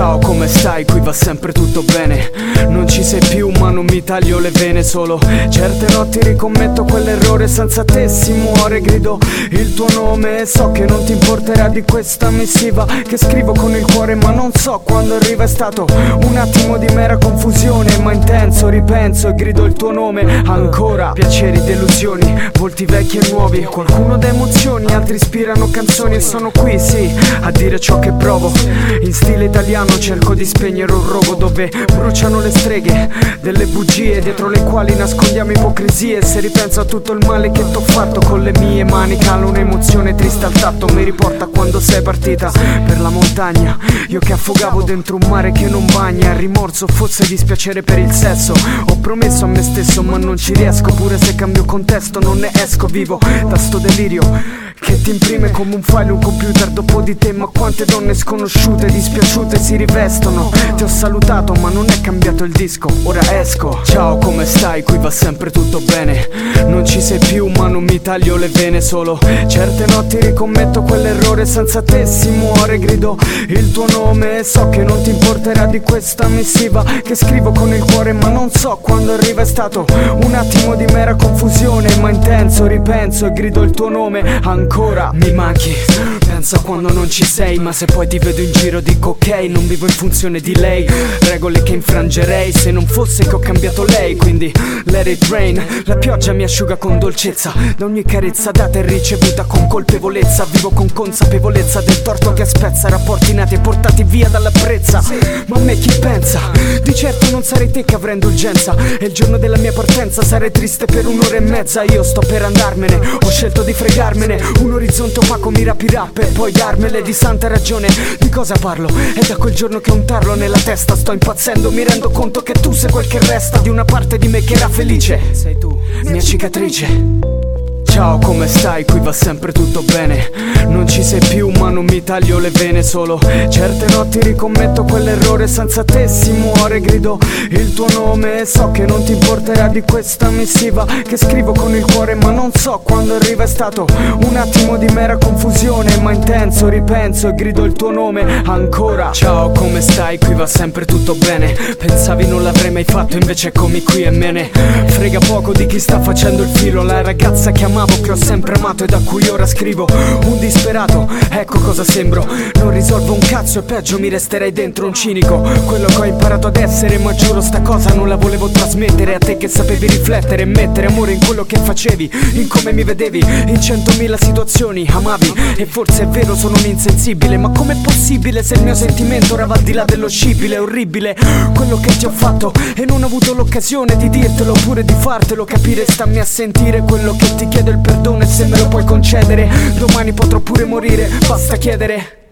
Ciao, come stai? Qui va sempre tutto bene. Non ci sei più ma non mi taglio le vene. Solo certe notti ricommetto quell'errore. Senza te si muore, grido il tuo nome. E so che non ti importerà di questa missiva che scrivo con il cuore, ma non so quando arriva. È stato un attimo di mera confusione, ma intenso ripenso e grido il tuo nome. Ancora piaceri, delusioni, volti vecchi e nuovi. Qualcuno dà emozioni, altri ispirano canzoni. E sono qui, sì, a dire ciò che provo. In stile italiano cerco di spegnere un rogo dove bruciano le streghe delle bugie, dietro le quali nascondiamo ipocrisie. Se ripenso a tutto il male che t'ho fatto con le mie mani, cala un'emozione triste al tatto. Mi riporta quando sei partita per la montagna, io che affogavo dentro un mare che non bagna. Rimorso, forse dispiacere per il sesso. Ho promesso a me stesso ma non ci riesco. Pure se cambio contesto non ne esco vivo da sto delirio che ti imprime come un file un computer dopo di te. Ma quante donne sconosciute, dispiaciute si rivestono. Ti ho salutato ma non è cambiato il disco, ora esco. Ciao, come stai? Qui va sempre tutto bene. Non ci sei più ma non mi taglio le vene. Solo certe notti ricommetto quell'errore. Senza te si muore, grido il tuo nome. E so che non ti importerà di questa missiva che scrivo con il cuore, ma non so quando arriva. È stato un attimo di mera confusione, ma intenso ripenso e grido il tuo nome. Ancora mi manchi, penso a quando non ci sei. Ma se poi ti vedo in giro dico ok, non vivo in funzione di lei. Regole che infrangerei se non fosse che ho cambiato lei. Quindi let it rain, la pioggia mi asciuga con dolcezza. Da ogni carezza data e ricevuta con colpevolezza. Vivo con consapevolezza del torto che spezza rapporti nati e portati via dalla brezza. Ma a me chi pensa? Di certo non sarei te che avrei indulgenza. E il giorno della mia partenza sarei triste per un'ora e mezza. Io sto per andarmene, ho scelto di fregarmene. Un orizzonte opaco mi rapirà per poi darmele di santa ragione. Di cosa parlo? È da quel giorno che ho un tarlo nella testa. Sto impazzendo, mi rendo conto che tu sei quel che resta di una parte di me che era felice. Sei tu, mia cicatrice. Ciao, come stai? Qui va sempre tutto bene. Non ci sei più ma non mi taglio le vene. Solo certe notti ricommetto quell'errore. Senza te si muore, grido il tuo nome. E so che non ti importerà di questa missiva che scrivo con il cuore, ma non so quando arriva. È stato un attimo di mera confusione, ma intenso ripenso e grido il tuo nome. Ancora ciao, come stai? Qui va sempre tutto bene. Pensavi non l'avrei mai fatto, invece eccomi qui e me ne frega poco di chi sta facendo il filo. La ragazza che amavo, che ho sempre amato e da cui ora scrivo. Un disperato, ecco cosa sembro. Non risolvo un cazzo e peggio mi resterei dentro un cinico. Quello che ho imparato ad essere, ma giuro sta cosa non la volevo trasmettere a te che sapevi riflettere e mettere amore in quello che facevi, in come mi vedevi, in 100.000 situazioni amavi. E forse è vero, sono un insensibile, ma com'è possibile se il mio sentimento ora va al di là dello scibile? È orribile quello che ti ho fatto e non ho avuto l'occasione di dirtelo oppure di fartelo capire. Stammi a sentire quello che ti chiedo il perdono, e se me lo puoi concedere domani potrò pure morire, basta chiedere.